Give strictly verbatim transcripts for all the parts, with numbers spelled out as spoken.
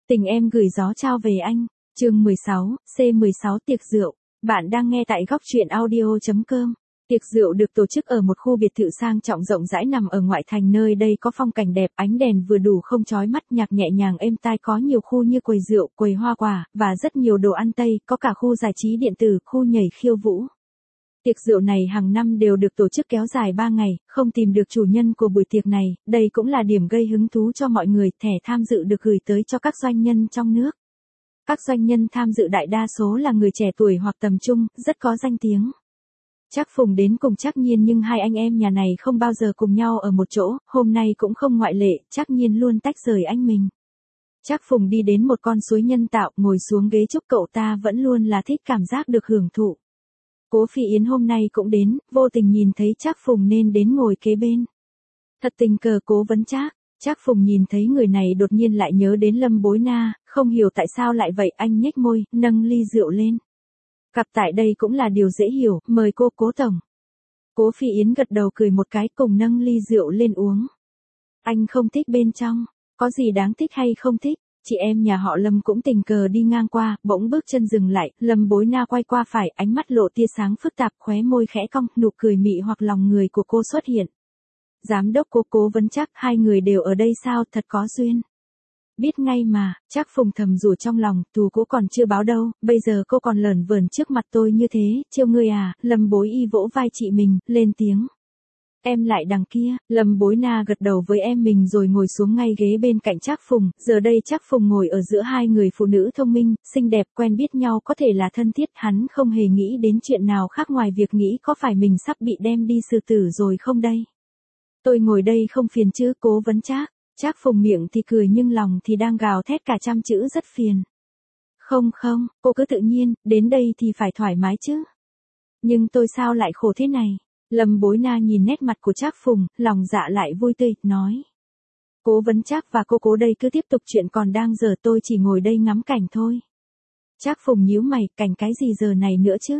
Tình em gửi gió trao về anh, chương mười sáu, C mười sáu tiệc rượu. Bạn đang nghe tại góc truyện audio chấm com. Tiệc rượu được tổ chức ở một khu biệt thự sang trọng rộng rãi nằm ở ngoại thành, nơi đây có phong cảnh đẹp, ánh đèn vừa đủ không chói mắt, nhạc nhẹ nhàng êm tai, có nhiều khu như quầy rượu, quầy hoa quả, và rất nhiều đồ ăn Tây, có cả khu giải trí điện tử, khu nhảy khiêu vũ. Tiệc rượu này hàng năm đều được tổ chức kéo dài ba ngày, không tìm được chủ nhân của buổi tiệc này, đây cũng là điểm gây hứng thú cho mọi người, thẻ tham dự được gửi tới cho các doanh nhân trong nước. Các doanh nhân tham dự đại đa số là người trẻ tuổi hoặc tầm trung, rất có danh tiếng. Trác Phùng đến cùng Trác Nhiên, nhưng hai anh em nhà này không bao giờ cùng nhau ở một chỗ, hôm nay cũng không ngoại lệ, Trác Nhiên luôn tách rời anh mình. Trác Phùng đi đến một con suối nhân tạo, ngồi xuống ghế trúc, cậu ta vẫn luôn là thích cảm giác được hưởng thụ. Cố Phi Yến hôm nay cũng đến, vô tình nhìn thấy Trác Phùng nên đến ngồi kế bên. Thật tình cờ cố vấn Trác. Trác Phùng nhìn thấy người này đột nhiên lại nhớ đến Lâm Bối Na, không hiểu tại sao lại vậy, anh nhếch môi, nâng ly rượu lên. Gặp tại đây cũng là điều dễ hiểu, mời cô Cố tổng. Cố Phi Yến gật đầu cười một cái, cùng nâng ly rượu lên uống. Anh không thích bên trong, có gì đáng thích hay không thích? Chị em nhà họ Lâm cũng tình cờ đi ngang qua, bỗng bước chân dừng lại, Lâm Bối Na quay qua phải, ánh mắt lộ tia sáng phức tạp, khóe môi khẽ cong, nụ cười mị hoặc lòng người của cô xuất hiện. Giám đốc Cố cố vấn Trác, hai người đều ở đây sao, thật có duyên. Biết ngay mà, Trác Phùng thầm rủa trong lòng, thù cũ còn chưa báo đâu, bây giờ cô còn lởn vởn trước mặt tôi như thế, trêu ngươi à? Lâm Bối Y vỗ vai chị mình, lên tiếng. Em lại đằng kia. Lâm Bối Na gật đầu với em mình rồi ngồi xuống ngay ghế bên cạnh Trác Phùng, giờ đây Trác Phùng ngồi ở giữa hai người phụ nữ thông minh, xinh đẹp, quen biết nhau, có thể là thân thiết, hắn không hề nghĩ đến chuyện nào khác ngoài việc nghĩ có phải mình sắp bị đem đi xử tử rồi không đây. Tôi ngồi đây không phiền chứ, cố vấn Trác. Trác Phùng miệng thì cười nhưng lòng thì đang gào thét cả trăm chữ rất phiền. Không không, cô cứ tự nhiên, đến đây thì phải thoải mái chứ. Nhưng tôi sao lại khổ thế này? Lâm Bối Na nhìn nét mặt của Trác Phùng, lòng dạ lại vui tươi, nói. Cố vấn Trác và cô Cố đây cứ tiếp tục chuyện còn đang giờ, tôi chỉ ngồi đây ngắm cảnh thôi. Trác Phùng nhíu mày, cảnh cái gì giờ này nữa chứ?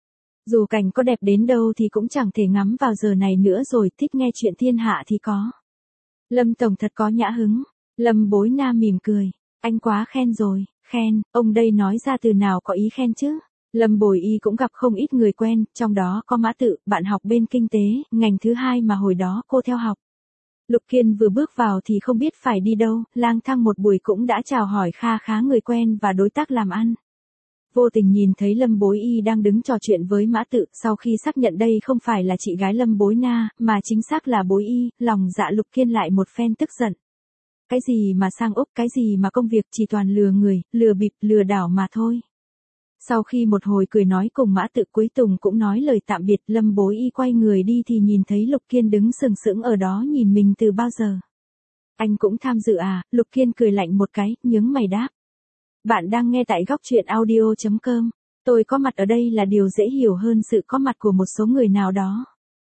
Dù cảnh có đẹp đến đâu thì cũng chẳng thể ngắm vào giờ này nữa rồi, thích nghe chuyện thiên hạ thì có. Lâm tổng thật có nhã hứng. Lâm Bối Na mỉm cười. Anh quá khen rồi. Khen, ông đây nói ra từ nào có ý khen chứ? Lâm Bối Y cũng gặp không ít người quen, trong đó có Mã Tự, bạn học bên kinh tế, ngành thứ hai mà hồi đó cô theo học. Lục Kiên vừa bước vào thì không biết phải đi đâu, lang thang một buổi cũng đã chào hỏi kha khá người quen và đối tác làm ăn. Vô tình nhìn thấy Lâm Bối Y đang đứng trò chuyện với Mã Tự, sau khi xác nhận đây không phải là chị gái Lâm Bối Na, mà chính xác là Bối Y, lòng dạ Lục Kiên lại một phen tức giận. Cái gì mà sang Úc, cái gì mà công việc, chỉ toàn lừa người, lừa bịp, lừa đảo mà thôi. Sau khi một hồi cười nói cùng Mã Tự, cuối cùng cũng nói lời tạm biệt, Lâm Bối Y quay người đi thì nhìn thấy Lục Kiên đứng sừng sững ở đó nhìn mình từ bao giờ. Anh cũng tham dự à? Lục Kiên cười lạnh một cái, nhướng mày đáp. Bạn đang nghe tại góc truyện audio chấm com. Tôi có mặt ở đây là điều dễ hiểu hơn sự có mặt của một số người nào đó.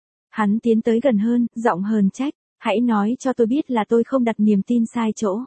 Hắn tiến tới gần hơn, giọng hờn trách. Hãy nói cho tôi biết là tôi không đặt niềm tin sai chỗ.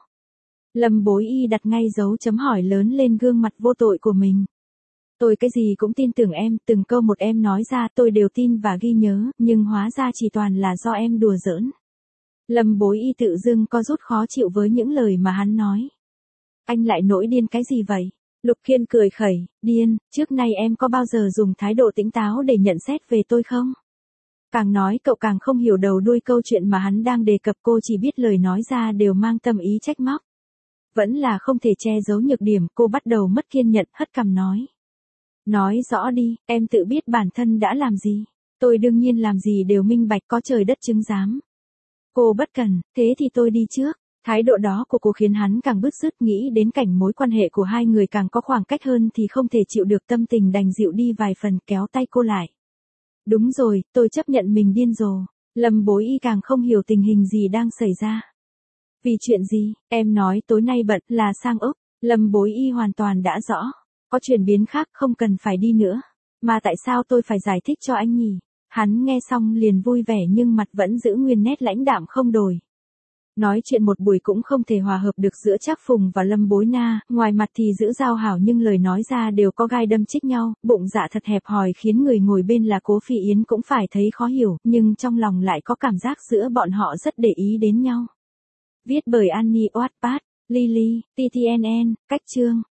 Lâm Bối Y đặt ngay dấu chấm hỏi lớn lên gương mặt vô tội của mình. Tôi cái gì cũng tin tưởng em, từng câu một em nói ra tôi đều tin và ghi nhớ, nhưng hóa ra chỉ toàn là do em đùa giỡn. Lâm Bối Y tự dưng có rút khó chịu với những lời mà hắn nói. Anh lại nổi điên cái gì vậy? Lục Kiên cười khẩy, điên, trước nay em có bao giờ dùng thái độ tỉnh táo để nhận xét về tôi không? Càng nói cậu càng không hiểu đầu đuôi câu chuyện mà hắn đang đề cập, cô chỉ biết lời nói ra đều mang tâm ý trách móc. Vẫn là không thể che giấu nhược điểm, cô bắt đầu mất kiên nhẫn, hất cằm nói. Nói rõ đi, em tự biết bản thân đã làm gì. Tôi đương nhiên làm gì đều minh bạch, có trời đất chứng giám. Cô bất cần, thế thì tôi đi trước. Thái độ đó của cô khiến hắn càng bứt rứt, nghĩ đến cảnh mối quan hệ của hai người càng có khoảng cách hơn thì không thể chịu được, tâm tình đành dịu đi vài phần, kéo tay cô lại. Đúng rồi, tôi chấp nhận mình điên rồ. Lâm Bối Y càng không hiểu tình hình gì đang xảy ra. Vì chuyện gì? Em nói tối nay bận, là sang Úc. Lâm Bối Y hoàn toàn đã rõ. Có chuyển biến khác, không cần phải đi nữa. Mà tại sao tôi phải giải thích cho anh nhỉ? Hắn nghe xong liền vui vẻ nhưng mặt vẫn giữ nguyên nét lãnh đạm không đổi. Nói chuyện một buổi cũng không thể hòa hợp được giữa Trác Phùng và Lâm Bối Na, ngoài mặt thì giữ giao hảo nhưng lời nói ra đều có gai đâm chích nhau, bụng dạ thật hẹp hòi khiến người ngồi bên là Cố Phi Yến cũng phải thấy khó hiểu, nhưng trong lòng lại có cảm giác giữa bọn họ rất để ý đến nhau. Viết bởi Annie Wattpad. Lily, tê tê en en, cách chương.